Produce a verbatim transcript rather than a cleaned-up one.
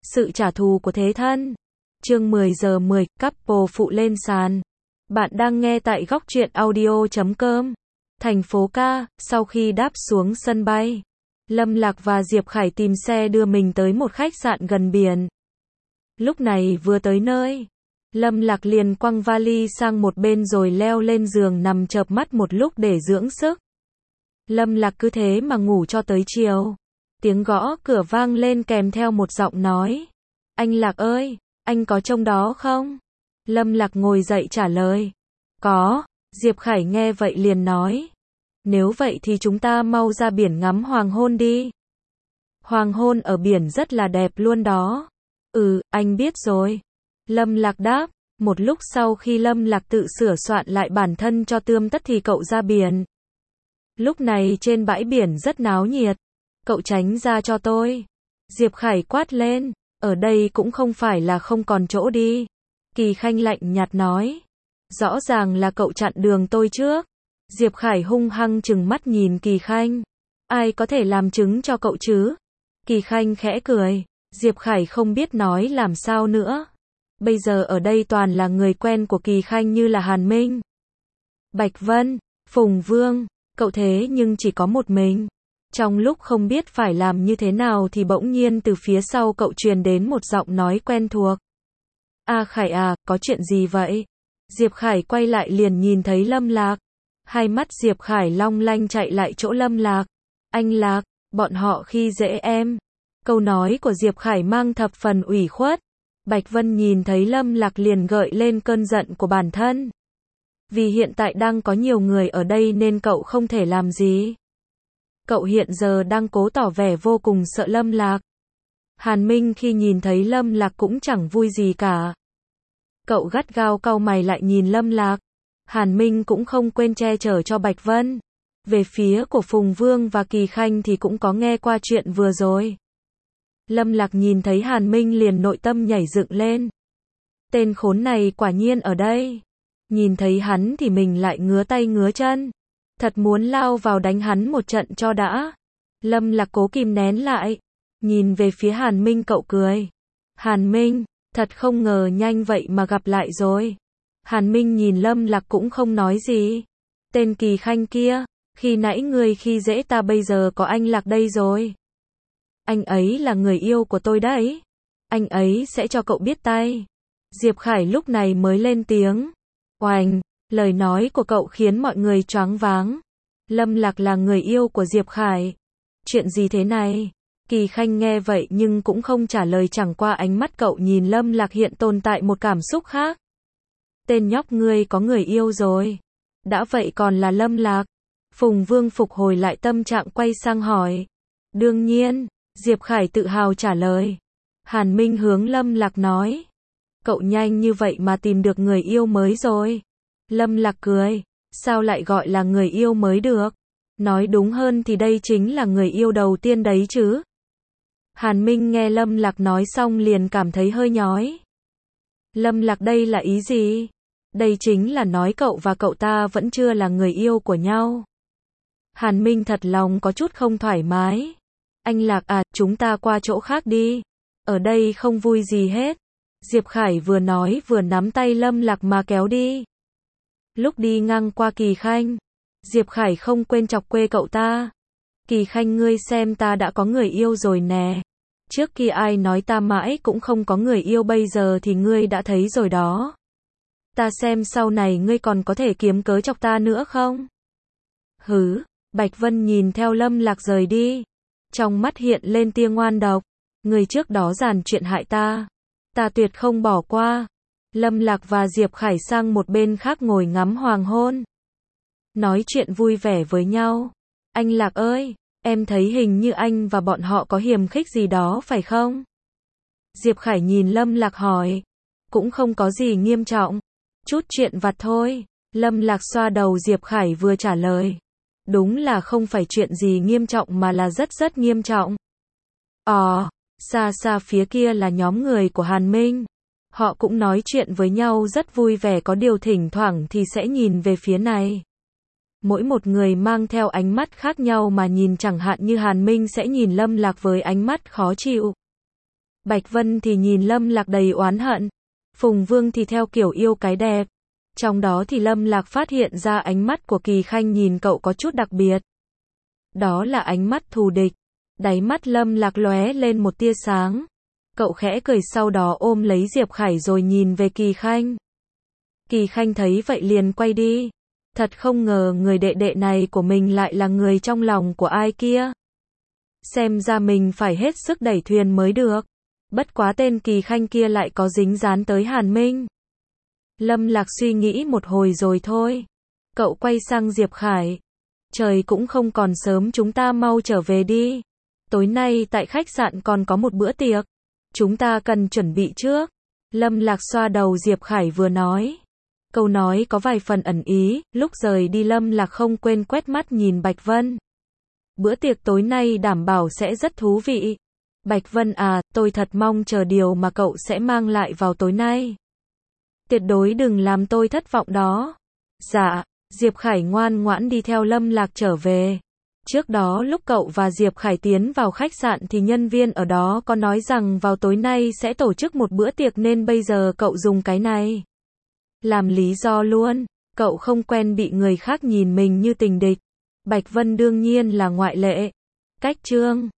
Sự trả thù của thế thân. Chương mười giờ mười, couple phụ lên sàn. Bạn đang nghe tại góc truyện audio chấm com. Thành phố ca, sau khi đáp xuống sân bay, Lâm Lạc và Diệp Khải tìm xe đưa mình tới một khách sạn gần biển. Lúc này vừa tới nơi, Lâm Lạc liền quăng vali sang một bên rồi leo lên giường nằm chợp mắt một lúc để dưỡng sức. Lâm Lạc cứ thế mà ngủ cho tới chiều. Tiếng gõ cửa vang lên kèm theo một giọng nói. Anh Lạc ơi, anh có trông đó không? Lâm Lạc ngồi dậy trả lời. Có. Diệp Khải nghe vậy liền nói. Nếu vậy thì chúng ta mau ra biển ngắm hoàng hôn đi. Hoàng hôn ở biển rất là đẹp luôn đó. Ừ, anh biết rồi. Lâm Lạc đáp. Một lúc sau khi Lâm Lạc tự sửa soạn lại bản thân cho tươm tất thì cậu ra biển. Lúc này trên bãi biển rất náo nhiệt. Cậu tránh ra cho tôi. Diệp Khải quát lên. Ở đây cũng không phải là không còn chỗ đi. Kỳ Khanh lạnh nhạt nói. Rõ ràng là cậu chặn đường tôi trước. Diệp Khải hung hăng trừng mắt nhìn Kỳ Khanh. Ai có thể làm chứng cho cậu chứ? Kỳ Khanh khẽ cười. Diệp Khải không biết nói làm sao nữa. Bây giờ ở đây toàn là người quen của Kỳ Khanh như là Hàn Minh, Bạch Vân, Phùng Vương. Cậu thế nhưng chỉ có một mình. Trong lúc không biết phải làm như thế nào thì bỗng nhiên từ phía sau cậu truyền đến một giọng nói quen thuộc. A Khải à, có chuyện gì vậy? Diệp Khải quay lại liền nhìn thấy Lâm Lạc. Hai mắt Diệp Khải long lanh chạy lại chỗ Lâm Lạc. Anh Lạc, bọn họ khi dễ em. Câu nói của Diệp Khải mang thập phần ủy khuất. Bạch Vân nhìn thấy Lâm Lạc liền gợi lên cơn giận của bản thân. Vì hiện tại đang có nhiều người ở đây nên cậu không thể làm gì. Cậu hiện giờ đang cố tỏ vẻ vô cùng sợ Lâm Lạc. Hàn Minh khi nhìn thấy Lâm Lạc cũng chẳng vui gì cả. Cậu gắt gao cau mày lại nhìn Lâm Lạc. Hàn Minh cũng không quên che chở cho Bạch Vân. Về phía của Phùng Vương và Kỳ Khanh thì cũng có nghe qua chuyện vừa rồi. Lâm Lạc nhìn thấy Hàn Minh liền nội tâm nhảy dựng lên. Tên khốn này quả nhiên ở đây. Nhìn thấy hắn thì mình lại ngứa tay ngứa chân. Thật muốn lao vào đánh hắn một trận cho đã. Lâm Lạc cố kìm nén lại. Nhìn về phía Hàn Minh cậu cười. Hàn Minh, thật không ngờ nhanh vậy mà gặp lại rồi. Hàn Minh nhìn Lâm Lạc cũng không nói gì. Tên Kỳ Khanh kia, khi nãy người khi dễ ta bây giờ có anh Lạc đây rồi. Anh ấy là người yêu của tôi đấy. Anh ấy sẽ cho cậu biết tay. Diệp Khải lúc này mới lên tiếng. Oành, lời nói của cậu khiến mọi người choáng váng. Lâm Lạc là người yêu của Diệp Khải. Chuyện gì thế này? Kỳ Khanh nghe vậy nhưng cũng không trả lời, chẳng qua ánh mắt cậu nhìn Lâm Lạc hiện tồn tại một cảm xúc khác. Tên nhóc ngươi có người yêu rồi. Đã vậy còn là Lâm Lạc. Phùng Vương phục hồi lại tâm trạng quay sang hỏi. Đương nhiên, Diệp Khải tự hào trả lời. Hàn Minh hướng Lâm Lạc nói. Cậu nhanh như vậy mà tìm được người yêu mới rồi. Lâm Lạc cười. Sao lại gọi là người yêu mới được? Nói đúng hơn thì đây chính là người yêu đầu tiên đấy chứ. Hàn Minh nghe Lâm Lạc nói xong liền cảm thấy hơi nhói. Lâm Lạc đây là ý gì? Đây chính là nói cậu và cậu ta vẫn chưa là người yêu của nhau. Hàn Minh thật lòng có chút không thoải mái. Anh Lạc à, chúng ta qua chỗ khác đi. Ở đây không vui gì hết. Diệp Khải vừa nói vừa nắm tay Lâm Lạc mà kéo đi. Lúc đi ngang qua Kỳ Khanh, Diệp Khải không quên chọc quê cậu ta. Kỳ Khanh ngươi xem ta đã có người yêu rồi nè. Trước kia ai nói ta mãi cũng không có người yêu, bây giờ thì ngươi đã thấy rồi đó. Ta xem sau này ngươi còn có thể kiếm cớ chọc ta nữa không? Hứ, Bạch Vân nhìn theo Lâm Lạc rời đi. Trong mắt hiện lên tia ngoan độc. Người trước đó giàn chuyện hại ta. Ta tuyệt không bỏ qua. Lâm Lạc và Diệp Khải sang một bên khác ngồi ngắm hoàng hôn. Nói chuyện vui vẻ với nhau. Anh Lạc ơi, em thấy hình như anh và bọn họ có hiềm khích gì đó phải không? Diệp Khải nhìn Lâm Lạc hỏi. Cũng không có gì nghiêm trọng. Chút chuyện vặt thôi. Lâm Lạc xoa đầu Diệp Khải vừa trả lời. Đúng là không phải chuyện gì nghiêm trọng mà là rất rất nghiêm trọng. Ờ, xa xa phía kia là nhóm người của Hàn Minh. Họ cũng nói chuyện với nhau rất vui vẻ, có điều thỉnh thoảng thì sẽ nhìn về phía này. Mỗi một người mang theo ánh mắt khác nhau mà nhìn, chẳng hạn như Hàn Minh sẽ nhìn Lâm Lạc với ánh mắt khó chịu. Bạch Vân thì nhìn Lâm Lạc đầy oán hận. Phùng Vương thì theo kiểu yêu cái đẹp. Trong đó thì Lâm Lạc phát hiện ra ánh mắt của Kỳ Khanh nhìn cậu có chút đặc biệt. Đó là ánh mắt thù địch. Đáy mắt Lâm Lạc lóe lên một tia sáng. Cậu khẽ cười sau đó ôm lấy Diệp Khải rồi nhìn về Kỳ Khanh. Kỳ Khanh thấy vậy liền quay đi. Thật không ngờ người đệ đệ này của mình lại là người trong lòng của ai kia. Xem ra mình phải hết sức đẩy thuyền mới được. Bất quá tên Kỳ Khanh kia lại có dính dán tới Hàn Minh. Lâm Lạc suy nghĩ một hồi rồi thôi. Cậu quay sang Diệp Khải. Trời cũng không còn sớm, chúng ta mau trở về đi. Tối nay tại khách sạn còn có một bữa tiệc. Chúng ta cần chuẩn bị trước. Lâm Lạc xoa đầu Diệp Khải vừa nói. Câu nói có vài phần ẩn ý, lúc rời đi Lâm Lạc không quên quét mắt nhìn Bạch Vân. Bữa tiệc tối nay đảm bảo sẽ rất thú vị. Bạch Vân à, tôi thật mong chờ điều mà cậu sẽ mang lại vào tối nay. Tuyệt đối đừng làm tôi thất vọng đó. Dạ, Diệp Khải ngoan ngoãn đi theo Lâm Lạc trở về. Trước đó lúc cậu và Diệp Khải tiến vào khách sạn thì nhân viên ở đó có nói rằng vào tối nay sẽ tổ chức một bữa tiệc nên bây giờ cậu dùng cái này làm lý do luôn. Cậu không quen bị người khác nhìn mình như tình địch. Bạch Vân đương nhiên là ngoại lệ. Cách chương